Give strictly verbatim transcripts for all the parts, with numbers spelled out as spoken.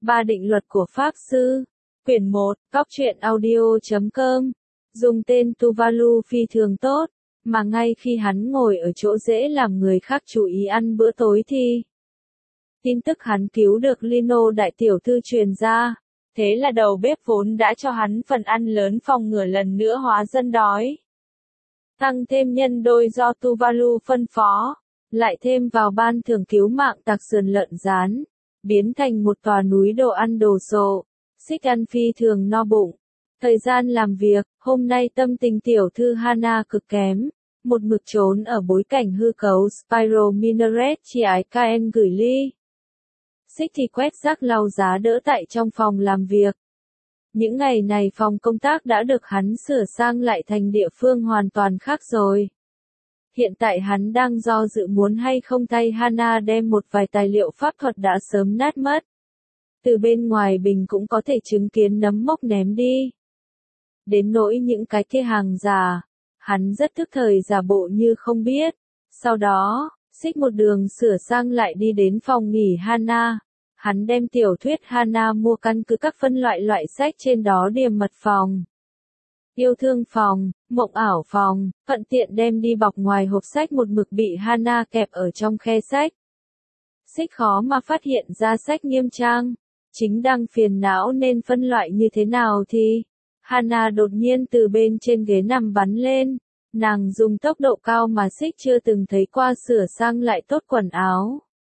Ba định luật của Pháp Sư. Quyển một, Góc truyện audio chấm com. Dùng tên Tuvalu phi thường tốt, mà ngay khi hắn ngồi ở chỗ dễ làm người khác chú ý ăn bữa tối thì tin tức hắn cứu được Lino đại tiểu thư truyền ra. Thế là đầu bếp vốn đã cho hắn phần ăn lớn phòng ngừa lần nữa hóa dân đói. Tăng thêm nhân đôi do Tuvalu phân phó, lại thêm vào ban thưởng cứu mạng tặc sườn lợn rán, biến thành một tòa núi đồ ăn đồ sộ. Xích ăn phi thường no bụng. Thời gian làm việc, hôm nay tâm tình tiểu thư Hana cực kém, một mực trốn ở bối cảnh hư cấu Spyro Minaret chỉ ái Kaen gửi ly. Xích thì quét rác lau giá đỡ tại trong phòng làm việc. Những ngày này phòng công tác đã được hắn sửa sang lại thành địa phương hoàn toàn khác rồi. Hiện tại hắn đang do dự muốn hay không thay Hana đem một vài tài liệu pháp thuật đã sớm nát mất. Từ bên ngoài bình cũng có thể chứng kiến nấm mốc ném đi. Đến nỗi những cái kia hàng giả, hắn rất tức thời giả bộ như không biết. Sau đó, xích một đường sửa sang lại đi đến phòng nghỉ Hana. Hắn đem tiểu thuyết Hana mua căn cứ các phân loại loại sách trên đó điềm mật phòng, yêu thương phòng, mộng ảo phòng, thuận tiện đem đi bọc ngoài hộp sách một mực bị Hana kẹp ở trong khe sách. Xích khó mà phát hiện ra sách nghiêm trang, chính đang phiền não nên phân loại như thế nào thì Hana đột nhiên từ bên trên ghế nằm bắn lên, nàng dùng tốc độ cao mà xích chưa từng thấy qua sửa sang lại tốt quần áo.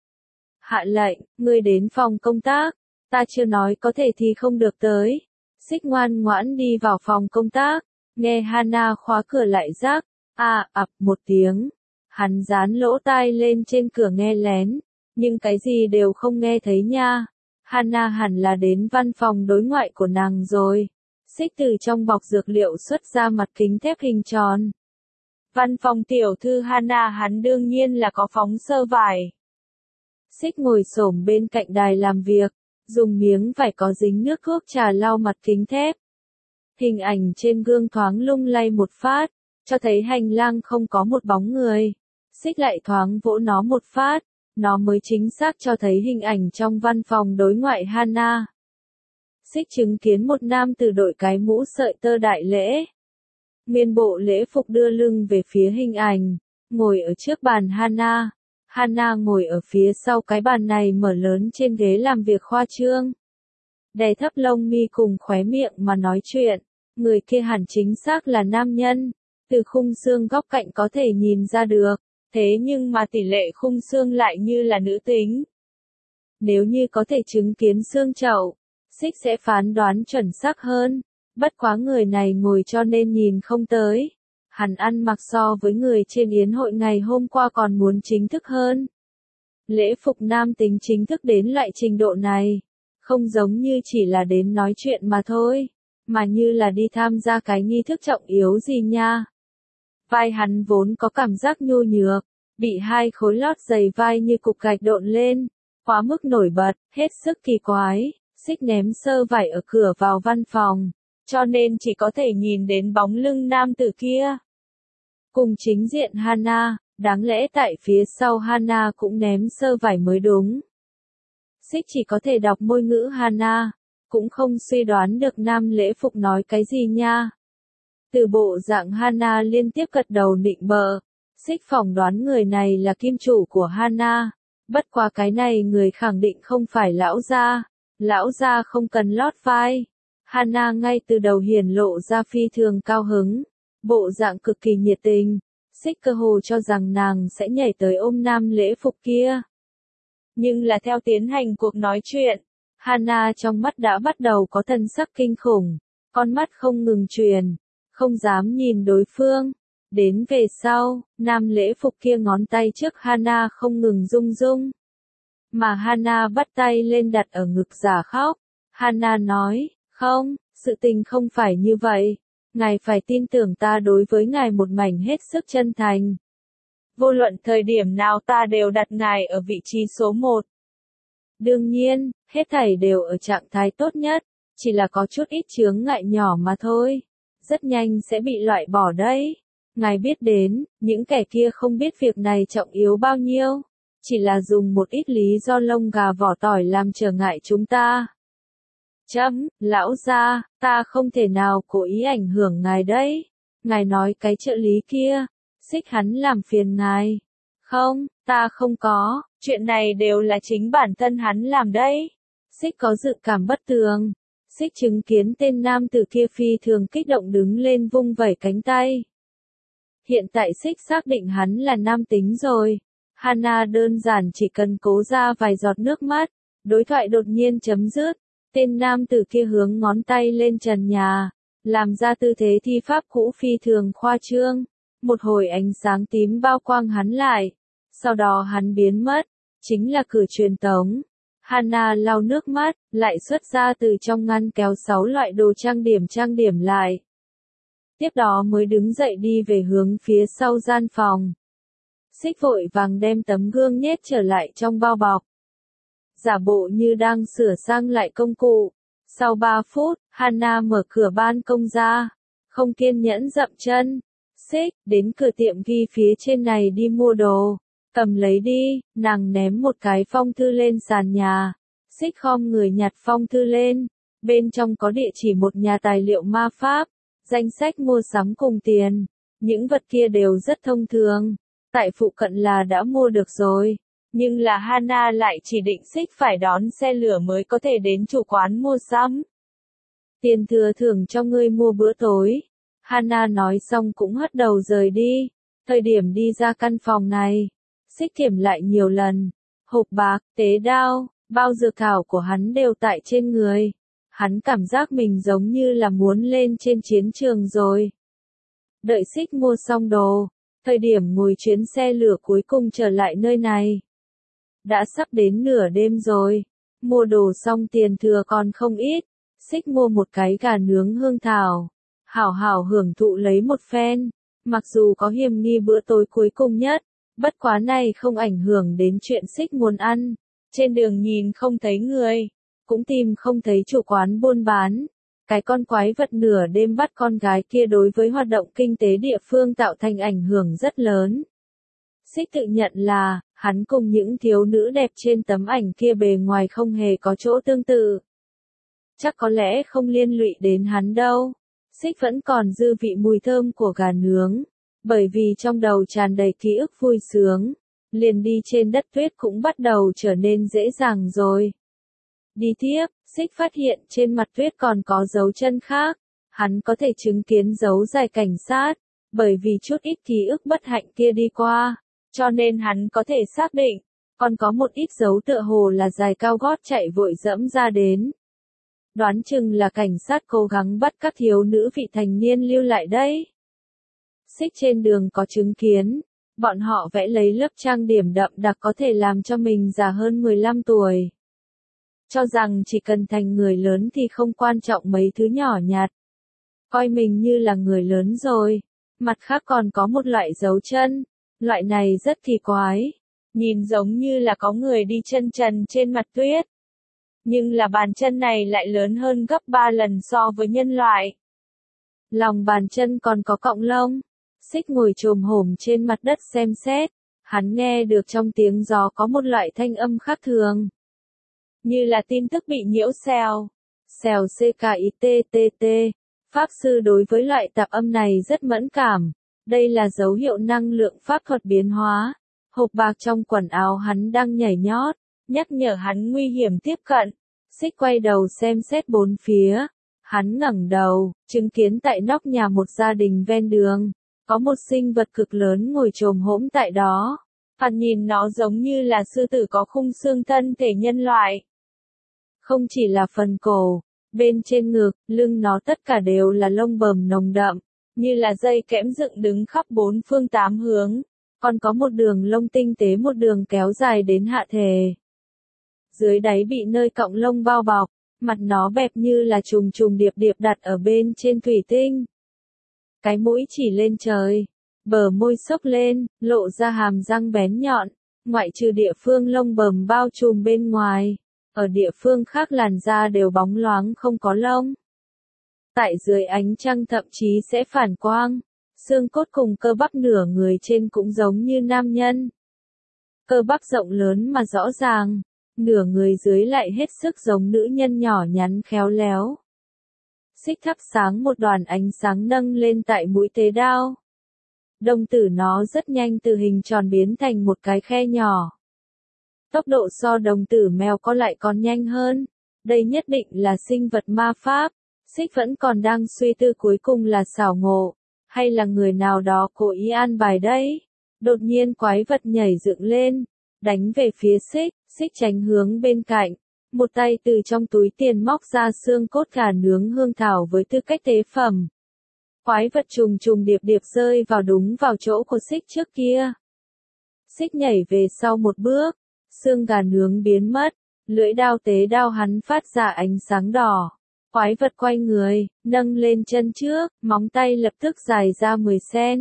Hạ lệnh, ngươi đến phòng công tác, ta chưa nói có thể thì không được tới. Xích ngoan ngoãn đi vào phòng công tác, nghe Hana khóa cửa lại rác, à, ập một tiếng. Hắn dán lỗ tai lên trên cửa nghe lén, nhưng cái gì đều không nghe thấy nha. Hana hẳn là đến văn phòng đối ngoại của nàng rồi. Xích từ trong bọc dược liệu xuất ra mặt kính thép hình tròn. Văn phòng tiểu thư Hana hắn đương nhiên là có phóng sơ vải. Xích ngồi xổm bên cạnh đài làm việc, dùng miếng vải có dính nước thuốc trà lau mặt kính thép. Hình ảnh trên gương thoáng lung lay một phát, cho thấy hành lang không có một bóng người. Xích lại thoáng vỗ nó một phát, nó mới chính xác cho thấy hình ảnh trong văn phòng đối ngoại Hana. Xích chứng kiến một nam tử đội cái mũ sợi tơ đại lễ. Nguyên bộ lễ phục đưa lưng về phía hình ảnh, ngồi ở trước bàn Hana. Hana ngồi ở phía sau cái bàn này mở lớn trên ghế làm việc khoa trương. Đè thấp lông mi cùng khóe miệng mà nói chuyện, người kia hẳn chính xác là nam nhân, từ khung xương góc cạnh có thể nhìn ra được, thế nhưng mà tỷ lệ khung xương lại như là nữ tính. Nếu như có thể chứng kiến xương chậu, xích sẽ phán đoán chuẩn xác hơn, bất quá người này ngồi cho nên nhìn không tới. Hắn ăn mặc so với người trên yến hội ngày hôm qua còn muốn chính thức hơn. Lễ phục nam tính chính thức đến loại trình độ này, không giống như chỉ là đến nói chuyện mà thôi, mà như là đi tham gia cái nghi thức trọng yếu gì nha. Vai hắn vốn có cảm giác nhô nhược, bị hai khối lót dày vai như cục gạch độn lên, quá mức nổi bật, hết sức kỳ quái. Xích ném sơ vải ở cửa vào văn phòng, cho nên chỉ có thể nhìn đến bóng lưng nam tử kia. Cùng chính diện Hana, đáng lẽ tại phía sau Hana cũng ném sơ vải mới đúng. Xích chỉ có thể đọc môi ngữ Hana, cũng không suy đoán được nam lễ phục nói cái gì nha. Từ bộ dạng Hana liên tiếp gật đầu nịnh bợ, xích phỏng đoán người này là kim chủ của Hana. Bất quá cái này người khẳng định không phải lão gia, lão gia không cần lót vai. Hana ngay từ đầu hiển lộ ra phi thường cao hứng, bộ dạng cực kỳ nhiệt tình, xích cơ hồ cho rằng nàng sẽ nhảy tới ôm nam lễ phục kia. Nhưng là theo tiến hành cuộc nói chuyện, Hana trong mắt đã bắt đầu có thần sắc kinh khủng, con mắt không ngừng truyền, không dám nhìn đối phương. Đến về sau, nam lễ phục kia ngón tay trước Hana không ngừng rung rung. Mà Hana bắt tay lên đặt ở ngực giả khóc. Hana nói, không, sự tình không phải như vậy. Ngài phải tin tưởng ta đối với ngài một mảnh hết sức chân thành. Vô luận thời điểm nào ta đều đặt ngài ở vị trí số một. Đương nhiên, hết thảy đều ở trạng thái tốt nhất, chỉ là có chút ít chướng ngại nhỏ mà thôi. Rất nhanh sẽ bị loại bỏ đấy. Ngài biết đến, những kẻ kia không biết việc này trọng yếu bao nhiêu. chỉ là dùng một ít lý do lông gà vỏ tỏi làm trở ngại chúng ta. Chấm, lão gia, ta không thể nào cố ý ảnh hưởng ngài đấy. Ngài nói cái trợ lý kia, Xích hắn làm phiền ngài. Không, ta không có, chuyện này đều là chính bản thân hắn làm đấy. Xích có dự cảm bất tường. Xích chứng kiến tên nam tử kia phi thường kích động đứng lên vung vẩy cánh tay. Hiện tại Xích xác định hắn là nam tính rồi. Hana đơn giản chỉ cần cố ra vài giọt nước mắt. Đối thoại đột nhiên chấm dứt. Tên nam tử kia hướng ngón tay lên trần nhà. Làm ra tư thế thi pháp cũ phi thường khoa trương. Một hồi ánh sáng tím bao quang hắn lại. Sau đó hắn biến mất. Chính là cử truyền tống. Hana lau nước mắt, lại xuất ra từ trong ngăn kéo sáu loại đồ trang điểm trang điểm lại. Tiếp đó mới đứng dậy đi về hướng phía sau gian phòng. Xích vội vàng đem tấm gương nhét trở lại trong bao bọc. Giả bộ như đang sửa sang lại công cụ. Sau ba phút, Hana mở cửa ban công ra. Không kiên nhẫn dậm chân. Xích, đến cửa tiệm ghi phía trên này đi mua đồ. Cầm lấy đi, nàng ném một cái phong thư lên sàn nhà. Xích khom người nhặt phong thư lên. Bên trong có địa chỉ một nhà tài liệu ma pháp. Danh sách mua sắm cùng tiền. Những vật kia đều rất thông thường. Tại phụ cận là đã mua được rồi. Nhưng là Hana lại chỉ định Xích phải đón xe lửa mới có thể đến chủ quán mua sắm. Tiền thừa thưởng cho ngươi mua bữa tối. Hana nói xong cũng hất đầu rời đi. Thời điểm đi ra căn phòng này. Xích kiểm lại nhiều lần. Hộp bạc, tế đao, bao dược thảo của hắn đều tại trên người. Hắn cảm giác mình giống như là muốn lên trên chiến trường rồi. Đợi Xích mua xong đồ. Thời điểm ngồi chuyến xe lửa cuối cùng trở lại nơi này. Đã sắp đến nửa đêm rồi. Mua đồ xong tiền thừa còn không ít. Xích mua một cái gà nướng hương thảo. Hảo hảo hưởng thụ lấy một phen. Mặc dù có hiểm nghi bữa tối cuối cùng nhất. Bất quá này không ảnh hưởng đến chuyện Xích muốn ăn. Trên đường nhìn không thấy người. Cũng tìm không thấy chủ quán buôn bán. Cái con quái vật nửa đêm bắt con gái kia đối với hoạt động kinh tế địa phương tạo thành ảnh hưởng rất lớn. Xích tự nhận là, hắn cùng những thiếu nữ đẹp trên tấm ảnh kia bề ngoài không hề có chỗ tương tự. Chắc có lẽ không liên lụy đến hắn đâu. Xích vẫn còn dư vị mùi thơm của gà nướng. Bởi vì trong đầu tràn đầy ký ức vui sướng. Liền đi trên đất tuyết cũng bắt đầu trở nên dễ dàng rồi. Đi tiếp, Xích phát hiện trên mặt tuyết còn có dấu chân khác. Hắn có thể chứng kiến dấu dài cảnh sát. Bởi vì chút ít ký ức bất hạnh kia đi qua. Cho nên hắn có thể xác định. Còn có một ít dấu tựa hồ là dài cao gót chạy vội dẫm ra đến. Đoán chừng là cảnh sát cố gắng bắt các thiếu nữ vị thành niên lưu lại đây. Xích trên đường có chứng kiến. Bọn họ vẽ lấy lớp trang điểm đậm đặc có thể làm cho mình già hơn mười lăm tuổi. Cho rằng chỉ cần thành người lớn thì không quan trọng mấy thứ nhỏ nhặt. Coi mình như là người lớn rồi. Mặt khác còn có một loại dấu chân. Loại này rất kỳ quái. Nhìn giống như là có người đi chân trần trên mặt tuyết. Nhưng là bàn chân này lại lớn hơn gấp ba lần so với nhân loại. Lòng bàn chân còn có cọng lông. Xích ngồi chồm hổm trên mặt đất xem xét. Hắn nghe được trong tiếng gió có một loại thanh âm khác thường. Như là tin tức bị nhiễu xèo. Xèo C-K-I-T-T-T. Pháp sư đối với loại tạp âm này rất mẫn cảm. Đây là dấu hiệu năng lượng pháp thuật biến hóa. Hộp bạc trong quần áo hắn đang nhảy nhót. Nhắc nhở hắn nguy hiểm tiếp cận. Xích quay đầu xem xét bốn phía. Hắn ngẩng đầu, chứng kiến tại nóc nhà một gia đình ven đường. Có một sinh vật cực lớn ngồi chồm hổm tại đó. Hắn nhìn nó giống như là sư tử có khung xương thân thể nhân loại. Không chỉ là phần cổ, bên trên ngực, lưng nó tất cả đều là lông bờm nồng đậm, như là dây kẽm dựng đứng khắp bốn phương tám hướng. Còn có một đường lông tinh tế một đường kéo dài đến hạ thể. Dưới đáy bị nơi cọng lông bao bọc, mặt nó bẹp như là trùng trùng điệp điệp đặt ở bên trên thủy tinh. Cái mũi chỉ lên trời, bờ môi xốc lên, lộ ra hàm răng bén nhọn, ngoại trừ địa phương lông bờm bao trùm bên ngoài, ở địa phương khác làn da đều bóng loáng không có lông. Tại dưới ánh trăng thậm chí sẽ phản quang, xương cốt cùng cơ bắp nửa người trên cũng giống như nam nhân. cơ bắp rộng lớn mà rõ ràng, nửa người dưới lại hết sức giống nữ nhân nhỏ nhắn khéo léo. Xích thắp sáng một đoàn ánh sáng nâng lên tại mũi tế đao. Đồng tử nó rất nhanh từ hình tròn biến thành một cái khe nhỏ. Tốc độ so đồng tử mèo có lại còn nhanh hơn. Đây nhất định là sinh vật ma pháp. Xích vẫn còn đang suy tư cuối cùng là xảo ngộ, hay là người nào đó cố ý an bài đấy. Đột nhiên quái vật nhảy dựng lên, đánh về phía xích, xích tránh hướng bên cạnh. Một tay từ trong túi tiền móc ra xương cốt gà nướng hương thảo với tư cách tế phẩm. Quái vật trùng trùng điệp điệp rơi vào đúng vào chỗ của xích trước kia. Xích nhảy về sau một bước, xương gà nướng biến mất, lưỡi đao tế đao hắn phát ra ánh sáng đỏ. Quái vật quay người, nâng lên chân trước, móng tay lập tức dài ra mười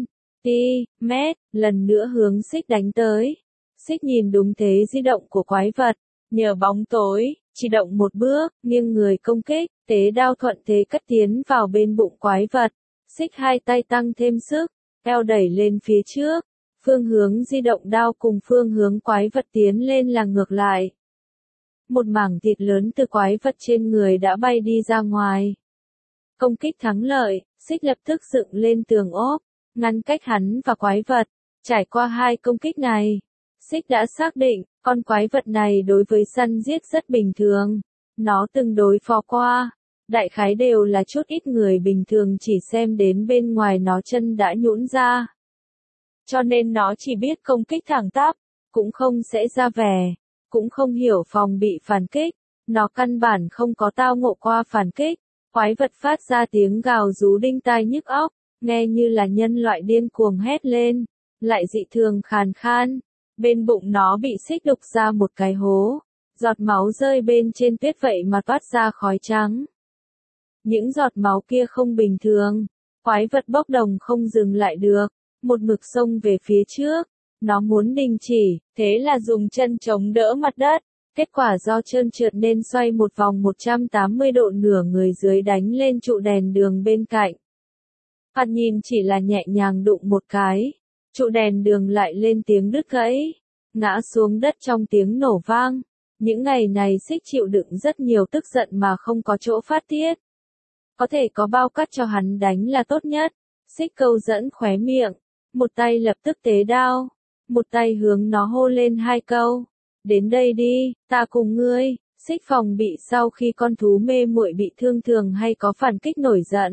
xăng-ti-mét, lần nữa hướng xích đánh tới. Xích nhìn đúng thế di động của quái vật, nhờ bóng tối, chỉ động một bước, nghiêng người công kích, tế đao thuận thế cất tiến vào bên bụng quái vật. Xích hai tay tăng thêm sức, eo đẩy lên phía trước, phương hướng di động đao cùng phương hướng quái vật tiến lên là ngược lại. Một mảng thịt lớn từ quái vật trên người đã bay đi ra ngoài. Công kích thắng lợi, xích lập tức dựng lên tường ốp, ngăn cách hắn và quái vật. Trải qua hai công kích này, xích đã xác định, con quái vật này đối với săn giết rất bình thường. Nó từng đối phó qua. Đại khái đều là chút ít người bình thường chỉ xem đến bên ngoài nó chân đã nhũn ra. Cho nên nó chỉ biết công kích thẳng tắp, cũng không sẽ ra vẻ, cũng không hiểu phòng bị phản kích. Nó căn bản không có tao ngộ qua phản kích. Quái vật phát ra tiếng gào rú đinh tai nhức óc, nghe như là nhân loại điên cuồng hét lên, lại dị thường khàn khan. Bên bụng nó bị xích đục ra một cái hố, giọt máu rơi bên trên tuyết vậy mà toát ra khói trắng. Những giọt máu kia không bình thường, quái vật bốc đồng không dừng lại được, một mực xông về phía trước. Nó muốn đình chỉ, thế là dùng chân chống đỡ mặt đất. Kết quả do trơn trượt nên xoay một vòng một trăm tám mươi độ, nửa người dưới đánh lên trụ đèn đường bên cạnh. Thoạt nhìn chỉ là nhẹ nhàng đụng một cái, trụ đèn đường lại lên tiếng đứt gãy, ngã xuống đất trong tiếng nổ vang. Những ngày này xích chịu đựng rất nhiều tức giận mà không có chỗ phát tiết. Có thể có bao cắt cho hắn đánh là tốt nhất. Xích câu dẫn khóe miệng, một tay lập tức tế đao, một tay hướng nó hô lên hai câu. Đến đây đi, ta cùng ngươi. Xích phòng bị sau khi con thú mê muội bị thương thường hay có phản kích nổi giận.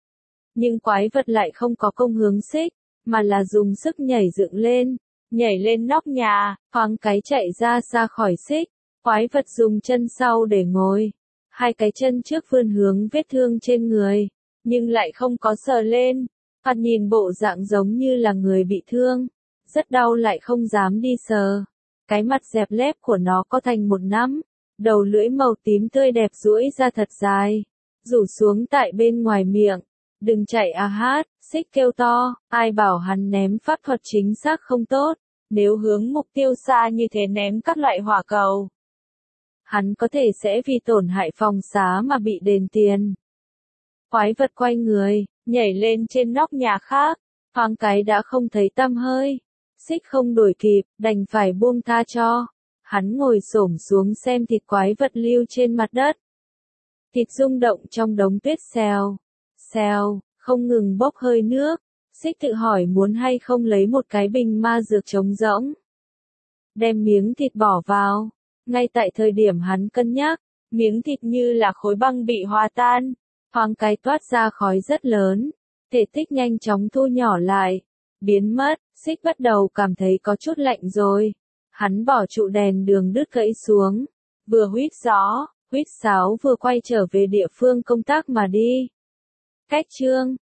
Nhưng quái vật lại không có công hướng xích, mà là dùng sức nhảy dựng lên, nhảy lên nóc nhà, thoáng cái chạy ra xa khỏi xích. Quái vật dùng chân sau để ngồi, hai cái chân trước vươn hướng vết thương trên người, nhưng lại không có sờ lên. Thoạt nhìn bộ dạng giống như là người bị thương, rất đau lại không dám đi sờ. Cái mặt dẹp lép của nó có thành một nắm, đầu lưỡi màu tím tươi đẹp duỗi ra thật dài, rủ xuống tại bên ngoài miệng. Đừng chạy à hát, xích kêu to, ai bảo hắn ném pháp thuật chính xác không tốt, nếu hướng mục tiêu xa như thế ném các loại hỏa cầu. Hắn có thể sẽ vì tổn hại phòng xá mà bị đền tiền. Quái vật quay người, nhảy lên trên nóc nhà khác, thoáng cái đã không thấy tăm hơi. Xích không đuổi kịp, đành phải buông tha cho. Hắn ngồi xổm xuống xem thịt quái vật lưu trên mặt đất. Thịt rung động trong đống tuyết xèo, xèo, không ngừng bốc hơi nước. Xích tự hỏi muốn hay không lấy một cái bình ma dược trống rỗng, đem miếng thịt bỏ vào. Ngay tại thời điểm hắn cân nhắc, miếng thịt như là khối băng bị hòa tan, thoáng cái toát ra khói rất lớn, thể tích nhanh chóng thu nhỏ lại, biến mất. Xích bắt đầu cảm thấy có chút lạnh rồi. Hắn bỏ trụ đèn đường đứt gãy xuống, vừa huýt gió, huýt sáo vừa quay trở về địa phương công tác mà đi. Cách chương